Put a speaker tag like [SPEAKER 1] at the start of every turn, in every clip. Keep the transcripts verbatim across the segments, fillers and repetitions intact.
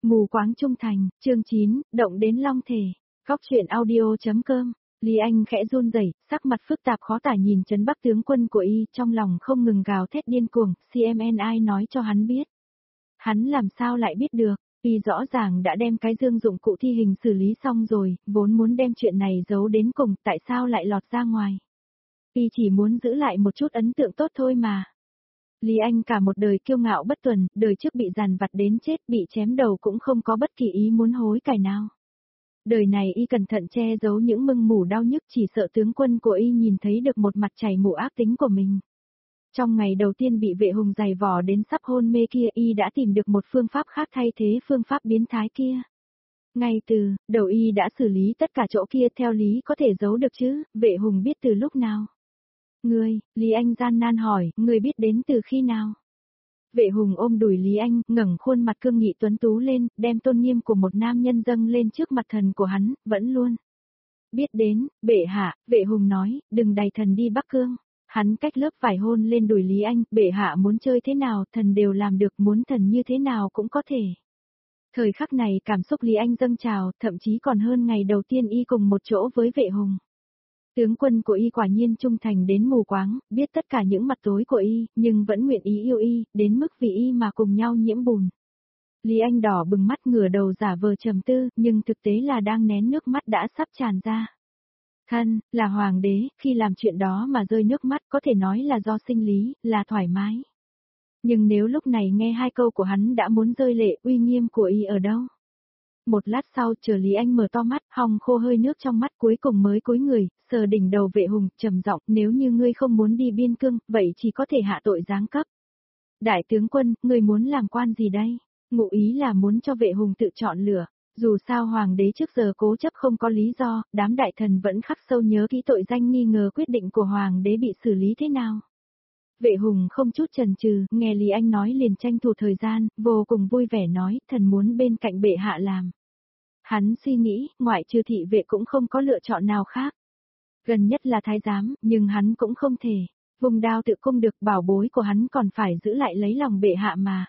[SPEAKER 1] Mù quáng trung thành, chương chín, động đến long thể. Góc truyện audio.com. Lý Anh khẽ run rẩy, sắc mặt phức tạp khó tả nhìn Trấn Bắc tướng quân của y, trong lòng không ngừng gào thét điên cuồng, xê em en ai nói cho hắn biết. Hắn làm sao lại biết được, y rõ ràng đã đem cái dương dụng cụ thi hình xử lý xong rồi, vốn muốn đem chuyện này giấu đến cùng, tại sao lại lọt ra ngoài. Y chỉ muốn giữ lại một chút ấn tượng tốt thôi mà. Lý Anh cả một đời kiêu ngạo bất tuần, đời trước bị dằn vặt đến chết, bị chém đầu cũng không có bất kỳ ý muốn hối cải nào. Đời này y cẩn thận che giấu những mưng mủ đau nhức, chỉ sợ tướng quân của y nhìn thấy được một mặt chảy mủ ác tính của mình. Trong ngày đầu tiên bị vệ hùng giày vò đến sắp hôn mê kia, y đã tìm được một phương pháp khác thay thế phương pháp biến thái kia. Ngay từ đầu y đã xử lý tất cả chỗ kia, theo lý có thể giấu được chứ, vệ hùng biết từ lúc nào. Ngươi, Lý Anh gian nan hỏi, ngươi biết đến từ khi nào? Vệ hùng ôm đùi Lý Anh, ngẩng khuôn mặt cương nghị tuấn tú lên, đem tôn nghiêm của một nam nhân dâng lên trước mặt thần của hắn, vẫn luôn. Biết đến, bệ hạ, vệ hùng nói, đừng đày thần đi Bắc Cương. Hắn cách lớp vải hôn lên đùi Lý Anh, bệ hạ muốn chơi thế nào, thần đều làm được, muốn thần như thế nào cũng có thể. Thời khắc này cảm xúc Lý Anh dâng trào, thậm chí còn hơn ngày đầu tiên y cùng một chỗ với vệ hùng. Tướng quân của y quả nhiên trung thành đến mù quáng, biết tất cả những mặt tối của y, nhưng vẫn nguyện ý yêu y, đến mức vì y mà cùng nhau nhiễm bùn. Lý Anh đỏ bừng mắt ngửa đầu giả vờ trầm tư, nhưng thực tế là đang nén nước mắt đã sắp tràn ra. Thân, là hoàng đế, khi làm chuyện đó mà rơi nước mắt có thể nói là do sinh lý, là thoải mái. Nhưng nếu lúc này nghe hai câu của hắn đã muốn rơi lệ, uy nghiêm của y ở đâu? Một lát sau chờ Lý Anh mở to mắt, hong khô hơi nước trong mắt, cuối cùng mới cúi người, sờ đỉnh đầu vệ hùng, trầm giọng, nếu như ngươi không muốn đi biên cương, vậy chỉ có thể hạ tội giáng cấp. Đại tướng quân, ngươi muốn làm quan gì đây? Ngụ ý là muốn cho vệ hùng tự chọn lựa. Dù sao hoàng đế trước giờ cố chấp không có lý do, đám đại thần vẫn khắc sâu nhớ kỹ tội danh nghi ngờ quyết định của hoàng đế bị xử lý thế nào. Vệ hùng không chút chần chừ, nghe Lý Anh nói liền tranh thủ thời gian, vô cùng vui vẻ nói, thần muốn bên cạnh bệ hạ làm. Hắn suy nghĩ, ngoại trừ thị vệ cũng không có lựa chọn nào khác. Gần nhất là thái giám, nhưng hắn cũng không thể. Vùng đao tự cung được, bảo bối của hắn còn phải giữ lại lấy lòng bệ hạ mà.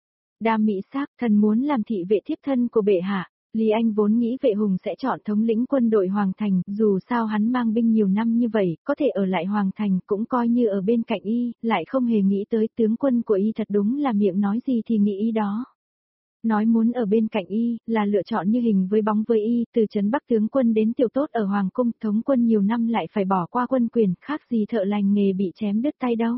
[SPEAKER 1] Đam mỹ sắc, thần muốn làm thị vệ thiếp thân của bệ hạ. Lý Anh vốn nghĩ vệ hùng sẽ chọn thống lĩnh quân đội Hoàng Thành, dù sao hắn mang binh nhiều năm như vậy, có thể ở lại Hoàng Thành cũng coi như ở bên cạnh y, lại không hề nghĩ tới tướng quân của y thật đúng là miệng nói gì thì nghĩ ý đó. Nói muốn ở bên cạnh y, là lựa chọn như hình với bóng với y, từ Trấn Bắc tướng quân đến tiểu tốt ở Hoàng Cung, thống quân nhiều năm lại phải bỏ qua quân quyền, khác gì thợ lành nghề bị chém đứt tay đâu.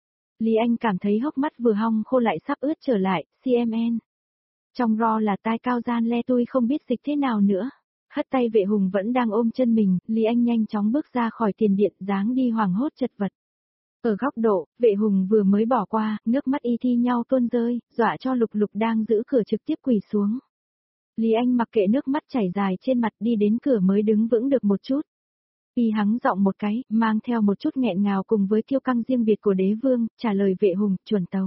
[SPEAKER 1] Lý Anh cảm thấy hốc mắt vừa hong khô lại sắp ướt trở lại, xê em en. Trong ro là tai cao gian le tôi không biết dịch thế nào nữa. Hất tay vệ hùng vẫn đang ôm chân mình, Lý Anh nhanh chóng bước ra khỏi tiền điện, dáng đi hoảng hốt chật vật. Ở góc độ, vệ hùng vừa mới bỏ qua, nước mắt y thi nhau tuôn rơi, dọa cho Lục Lục đang giữ cửa trực tiếp quỳ xuống. Lý Anh mặc kệ nước mắt chảy dài trên mặt, đi đến cửa mới đứng vững được một chút. Y hắng giọng một cái, mang theo một chút nghẹn ngào cùng với kiêu căng riêng biệt của đế vương, trả lời vệ hùng, chuẩn tấu.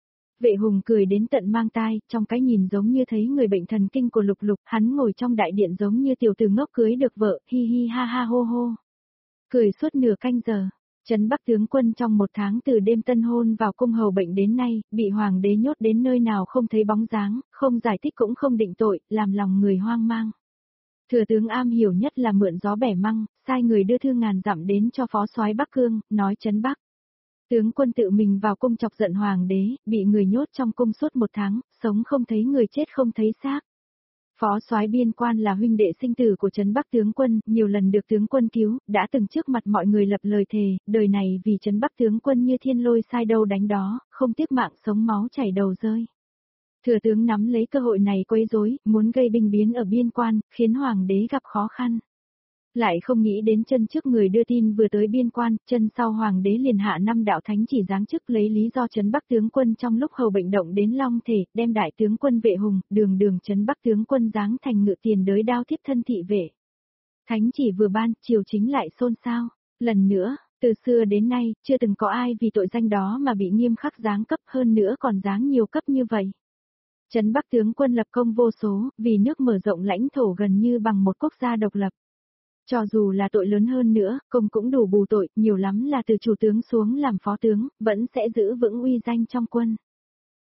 [SPEAKER 1] Vệ hùng cười đến tận mang tai, trong cái nhìn giống như thấy người bệnh thần kinh của Lục Lục, hắn ngồi trong đại điện giống như tiểu tử ngốc cưới được vợ, hi hi ha ha hô hô. Cười suốt nửa canh giờ. Trấn Bắc tướng quân trong một tháng từ đêm tân hôn vào cung hầu bệnh đến nay, bị hoàng đế nhốt đến nơi nào không thấy bóng dáng, không giải thích cũng không định tội, làm lòng người hoang mang. Thừa tướng am hiểu nhất là mượn gió bẻ măng, sai người đưa thư ngàn dặm đến cho phó soái Bắc Cương, nói Trấn Bắc. Tướng quân tự mình vào cung chọc giận hoàng đế, bị người nhốt trong cung suốt một tháng, sống không thấy người chết không thấy xác. Phó soái biên quan là huynh đệ sinh tử của Trấn Bắc tướng quân, nhiều lần được tướng quân cứu, đã từng trước mặt mọi người lập lời thề, đời này vì Trấn Bắc tướng quân như thiên lôi sai đâu đánh đó, không tiếc mạng sống máu chảy đầu rơi. Thừa tướng nắm lấy cơ hội này quấy rối, muốn gây binh biến ở biên quan, khiến hoàng đế gặp khó khăn. Lại không nghĩ đến chân trước người đưa tin vừa tới biên quan, chân sau hoàng đế liền hạ năm đạo thánh chỉ giáng chức lấy lý do Trấn Bắc tướng quân trong lúc hầu bệnh động đến long thể, đem đại tướng quân vệ hùng, đường đường Trấn Bắc tướng quân giáng thành ngự tiền đới đao thiếp thân thị vệ. Thánh chỉ vừa ban, triều chính lại xôn xao. Lần nữa, từ xưa đến nay, chưa từng có ai vì tội danh đó mà bị nghiêm khắc giáng cấp, hơn nữa còn giáng nhiều cấp như vậy. Trấn Bắc tướng quân lập công vô số, vì nước mở rộng lãnh thổ gần như bằng một quốc gia độc lập. Cho dù là tội lớn hơn nữa, công cũng đủ bù tội, nhiều lắm là từ chủ tướng xuống làm phó tướng, vẫn sẽ giữ vững uy danh trong quân.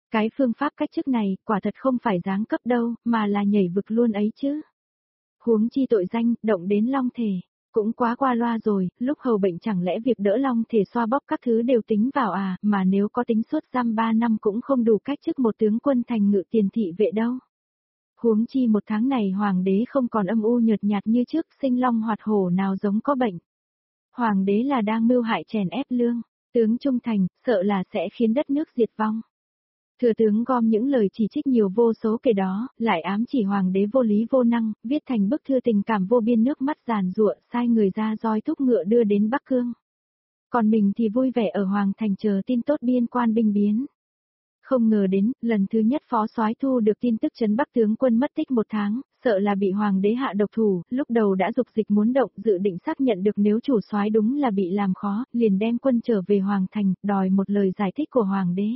[SPEAKER 1] Cái phương pháp cách chức này, quả thật không phải giáng cấp đâu, mà là nhảy vực luôn ấy chứ. Huống chi tội danh, động đến long thể. Cũng quá qua loa rồi, lúc hầu bệnh chẳng lẽ việc đỡ long thể xoa bóp các thứ đều tính vào à, mà nếu có tính suốt giam ba năm cũng không đủ cách chức một tướng quân thành ngự tiền thị vệ đâu. Huống chi một tháng này hoàng đế không còn âm u nhợt nhạt như trước, sinh long hoạt hổ nào giống có bệnh. Hoàng đế là đang mưu hại chèn ép lương, tướng trung thành, sợ là sẽ khiến đất nước diệt vong. Thừa tướng gom những lời chỉ trích nhiều vô số kể đó, lại ám chỉ hoàng đế vô lý vô năng, viết thành bức thư tình cảm vô biên nước mắt giàn giụa, sai người ra roi thúc ngựa đưa đến Bắc Cương. Còn mình thì vui vẻ ở hoàng thành chờ tin tốt biên quan binh biến. Không ngờ đến, lần thứ nhất phó soái thu được tin tức trấn Bắc tướng quân mất tích một tháng, sợ là bị hoàng đế hạ độc thủ, lúc đầu đã dục dịch muốn động, dự định xác nhận được nếu chủ soái đúng là bị làm khó, liền đem quân trở về hoàng thành, đòi một lời giải thích của hoàng đế.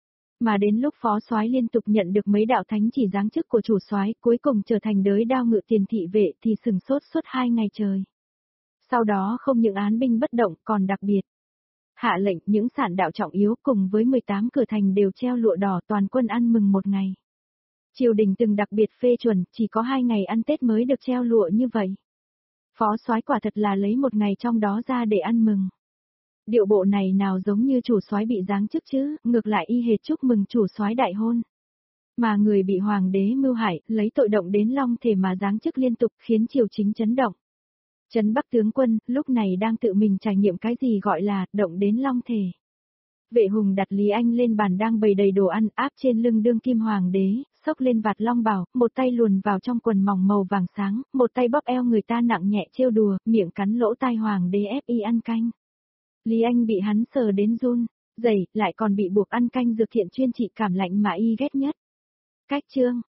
[SPEAKER 1] Mà đến lúc phó soái liên tục nhận được mấy đạo thánh chỉ giáng chức của chủ soái, cuối cùng trở thành đới đao ngự tiền thị vệ thì sừng sốt suốt hai ngày trời. Sau đó không những án binh bất động còn đặc biệt hạ lệnh những sản đạo trọng yếu cùng với mười tám cửa thành đều treo lụa đỏ toàn quân ăn mừng một ngày. Triều đình từng đặc biệt phê chuẩn, chỉ có hai ngày ăn Tết mới được treo lụa như vậy. Phó soái quả thật là lấy một ngày trong đó ra để ăn mừng. Điệu bộ này nào giống như chủ soái bị giáng chức chứ, ngược lại y hệt chúc mừng chủ soái đại hôn. Mà người bị hoàng đế mưu hại, lấy tội động đến long thể mà giáng chức liên tục khiến triều chính chấn động. Trấn Bắc tướng quân, lúc này đang tự mình trải nghiệm cái gì gọi là, động đến long thể. Vệ hùng đặt Lý Anh lên bàn đang bày đầy đồ ăn áp trên lưng đương kim hoàng đế, xốc lên vạt long bào, một tay luồn vào trong quần mỏng màu vàng sáng, một tay bóp eo người ta nặng nhẹ trêu đùa, miệng cắn lỗ tai hoàng đế ép y ăn canh. Lý Anh bị hắn sờ đến run, rẩy, lại còn bị buộc ăn canh dược thiện chuyên trị cảm lạnh mà y ghét nhất. Cách chương